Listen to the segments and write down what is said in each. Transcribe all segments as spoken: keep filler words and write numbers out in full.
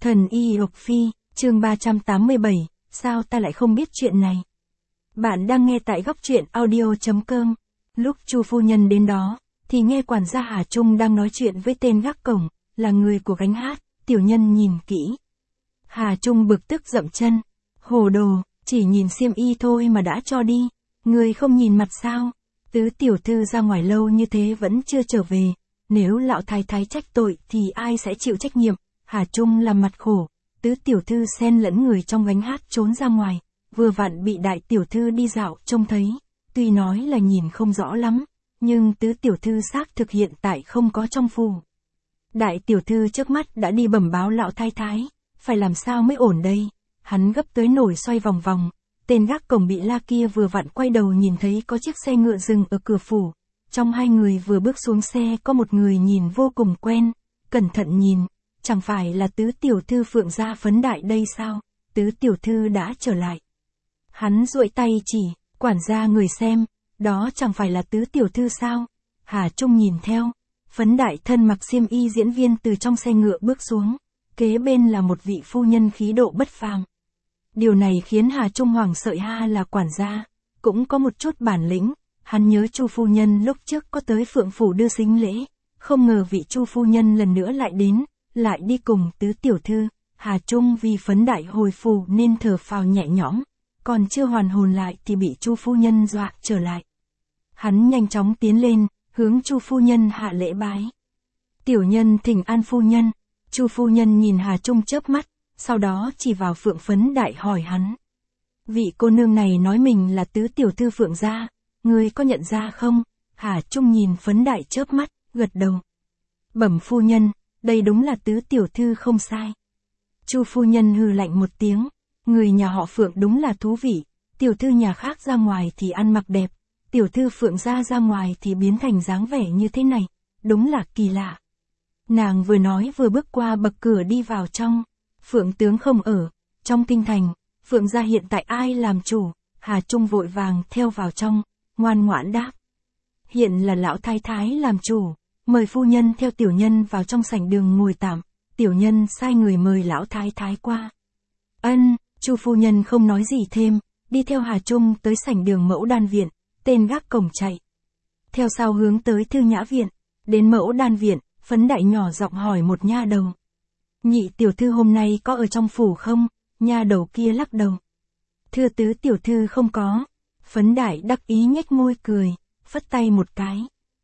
Thần Y Lộc Phi, chương ba trăm tám mươi bảy, sao ta lại không biết chuyện này? Bạn đang nghe tại góc truyện audio chấm com. Lúc Chu phu nhân đến đó, thì nghe quản gia Hà Trung đang nói chuyện với tên gác cổng, là người của gánh hát. Tiểu nhân nhìn kỹ. Hà Trung bực tức dậm chân. Hồ đồ, chỉ nhìn xiêm y thôi mà đã cho đi. Người không nhìn mặt sao? Tứ tiểu thư ra ngoài lâu như thế vẫn chưa trở về. Nếu lão thái thái trách tội thì ai sẽ chịu trách nhiệm? Hà Trung làm mặt khổ. Tứ tiểu thư xen lẫn người trong gánh hát trốn ra ngoài. Vừa vặn bị đại tiểu thư đi dạo trông thấy. Tuy nói là nhìn không rõ lắm, nhưng tứ tiểu thư xác thực hiện tại không có trong phủ. Đại tiểu thư trước mắt đã đi bẩm báo lão thái thái. Phải làm sao mới ổn đây? Hắn gấp tới nổi xoay vòng vòng. Tên gác cổng bị la kia vừa vặn quay đầu nhìn thấy có chiếc xe ngựa dừng ở cửa phủ. Trong hai người vừa bước xuống xe có một người nhìn vô cùng quen. Cẩn thận nhìn, chẳng phải là tứ tiểu thư Phượng Gia Phấn Đại đây sao? Tứ tiểu thư đã trở lại. Hắn duỗi tay chỉ, quản gia người xem, đó chẳng phải là tứ tiểu thư sao? Hà Trung nhìn theo. Phấn Đại thân mặc xiêm y diễn viên từ trong xe ngựa bước xuống. Kế bên là một vị phu nhân khí độ bất phàm. Điều này khiến Hà Trung hoảng sợ. Ha là quản gia, cũng có một chút bản lĩnh. Hắn nhớ Chu phu nhân lúc trước có tới Phượng phủ đưa sính lễ, không ngờ vị Chu phu nhân lần nữa lại đến, lại đi cùng tứ tiểu thư. Hà Trung vì Phấn Đại hồi phủ nên thở phào nhẹ nhõm, còn chưa hoàn hồn lại thì bị Chu phu nhân dọa trở lại. Hắn nhanh chóng tiến lên, hướng Chu phu nhân hạ lễ bái. Tiểu nhân thỉnh an phu nhân. Chu phu nhân nhìn Hà Trung chớp mắt, sau đó chỉ vào Phượng Phấn Đại hỏi hắn. Vị cô nương này nói mình là tứ tiểu thư Phượng Gia, ngươi có nhận ra không? Hà Trung nhìn Phấn Đại chớp mắt, gật đầu. Bẩm phu nhân, đây đúng là tứ tiểu thư không sai. Chu phu nhân hừ lạnh một tiếng, người nhà họ Phượng đúng là thú vị, tiểu thư nhà khác ra ngoài thì ăn mặc đẹp, tiểu thư Phượng Gia ra ngoài thì biến thành dáng vẻ như thế này, đúng là kỳ lạ. Nàng vừa nói vừa bước qua bậc cửa đi vào trong. Phượng tướng không ở, trong kinh thành, Phượng Gia hiện tại ai làm chủ? Hà Trung vội vàng theo vào trong, ngoan ngoãn đáp. Hiện là lão thái thái làm chủ, mời phu nhân theo tiểu nhân vào trong sảnh đường ngồi tạm, tiểu nhân sai người mời lão thái thái qua. Ân, Chu phu nhân không nói gì thêm, đi theo Hà Trung tới sảnh đường Mẫu Đan viện, tên gác cổng chạy. Theo sau hướng tới Thư Nhã viện, đến Mẫu Đan viện, Phấn Đại nhỏ giọng hỏi một nha đầu. Nhị tiểu thư hôm nay có ở trong phủ không? Nha đầu kia lắc đầu. Thưa tứ tiểu thư không có. Phấn Đại đắc ý nhếch môi cười, phất tay một cái.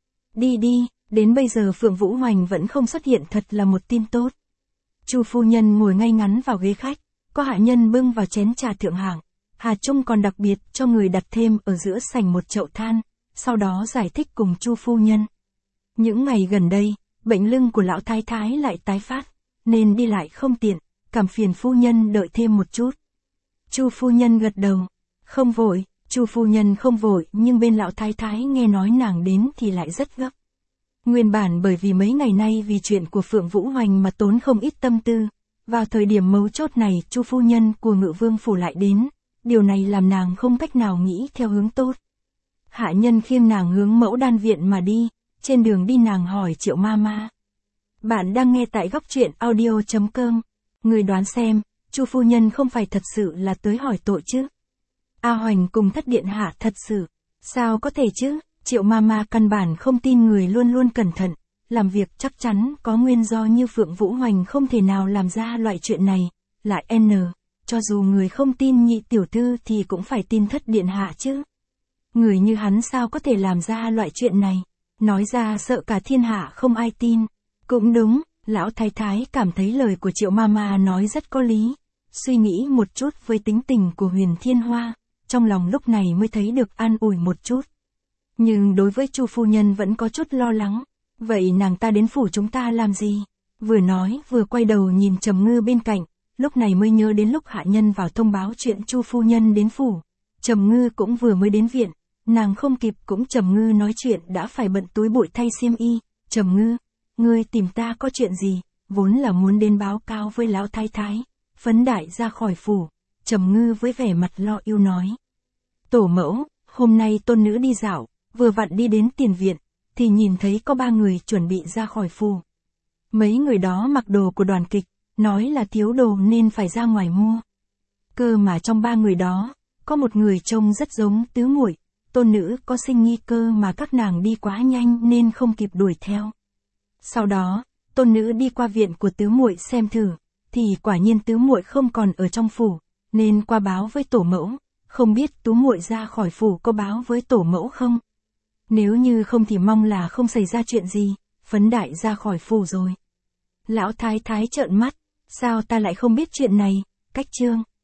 Đi đi, đến bây giờ Phượng Vũ Hoành vẫn không xuất hiện, thật là một tin tốt. Chu phu nhân ngồi ngay ngắn vào ghế khách, có hạ nhân bưng vào chén trà thượng hạng. Hà Trung còn đặc biệt cho người đặt thêm ở giữa sảnh một chậu than, sau đó giải thích cùng Chu phu nhân. Những ngày gần đây, bệnh lưng của lão thái thái lại tái phát, nên đi lại không tiện, cảm phiền phu nhân đợi thêm một chút. Chu phu nhân gật đầu, không vội. Chu phu nhân không vội, nhưng bên lão thái thái nghe nói nàng đến thì lại rất gấp. Nguyên bản bởi vì mấy ngày nay vì chuyện của Phượng Vũ Hoành mà tốn không ít tâm tư, vào thời điểm mấu chốt này Chu phu nhân của Ngự Vương phủ lại đến, điều này làm nàng không cách nào nghĩ theo hướng tốt. Hạ nhân khiêng nàng hướng Mẫu Đan viện mà đi, trên đường đi nàng hỏi Triệu ma ma. Bạn đang nghe tại góc truyện audio chấm com. Người đoán xem, Chu phu nhân không phải thật sự là tới hỏi tội chứ? A Hoành cùng Thất điện hạ thật sự, sao có thể chứ? Triệu ma ma căn bản không tin người luôn luôn cẩn thận, làm việc chắc chắn có nguyên do như Phượng Vũ Hoành không thể nào làm ra loại chuyện này, lại n, cho dù người không tin nhị tiểu thư thì cũng phải tin Thất điện hạ chứ. Người như hắn sao có thể làm ra loại chuyện này, nói ra sợ cả thiên hạ không ai tin. Cũng đúng, lão thái thái cảm thấy lời của Triệu ma ma nói rất có lý, suy nghĩ một chút với tính tình của Huyền Thiên Hoa, trong lòng lúc này mới thấy được an ủi một chút. Nhưng đối với Chu phu nhân vẫn có chút lo lắng, vậy nàng ta đến phủ chúng ta làm gì? Vừa nói vừa quay đầu nhìn Trầm Ngư bên cạnh, lúc này mới nhớ đến lúc hạ nhân vào thông báo chuyện Chu phu nhân đến phủ. Trầm Ngư cũng vừa mới đến viện, nàng không kịp cũng Trầm Ngư nói chuyện đã phải bận túi bụi thay xiêm y. Trầm Ngư, ngươi tìm ta có chuyện gì? Vốn là muốn đến báo cáo với lão thái thái. Phấn Đại ra khỏi phủ, Trầm Ngư với vẻ mặt lo âu nói. Tổ mẫu, hôm nay tôn nữ đi dạo, vừa vặn đi đến tiền viện, thì nhìn thấy có ba người chuẩn bị ra khỏi phủ. Mấy người đó mặc đồ của đoàn kịch, nói là thiếu đồ nên phải ra ngoài mua. Cơ mà trong ba người đó, có một người trông rất giống tứ muội, tôn nữ có sinh nghi cơ mà các nàng đi quá nhanh nên không kịp đuổi theo. Sau đó, tôn nữ đi qua viện của tứ muội xem thử, thì quả nhiên tứ muội không còn ở trong phủ, nên qua báo với tổ mẫu, không biết tú muội ra khỏi phủ có báo với tổ mẫu không? Nếu như không thì mong là không xảy ra chuyện gì, phấn đại ra khỏi phủ rồi. Lão thái thái trợn mắt, sao ta lại không biết chuyện này, cách chương.